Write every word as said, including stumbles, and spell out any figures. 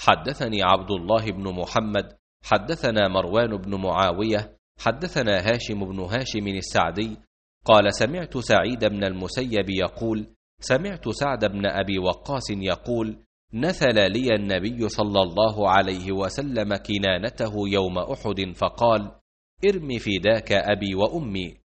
حدثني عبد الله بن محمد حدثنا مروان بن معاوية حدثنا هاشم بن هاشم السعدي قال سمعت سعيد بن المسيب يقول سمعت سعد بن أبي وقاص يقول نثل لي النبي صلى الله عليه وسلم كنانته يوم أحد فقال ارم فداك أبي وأمي.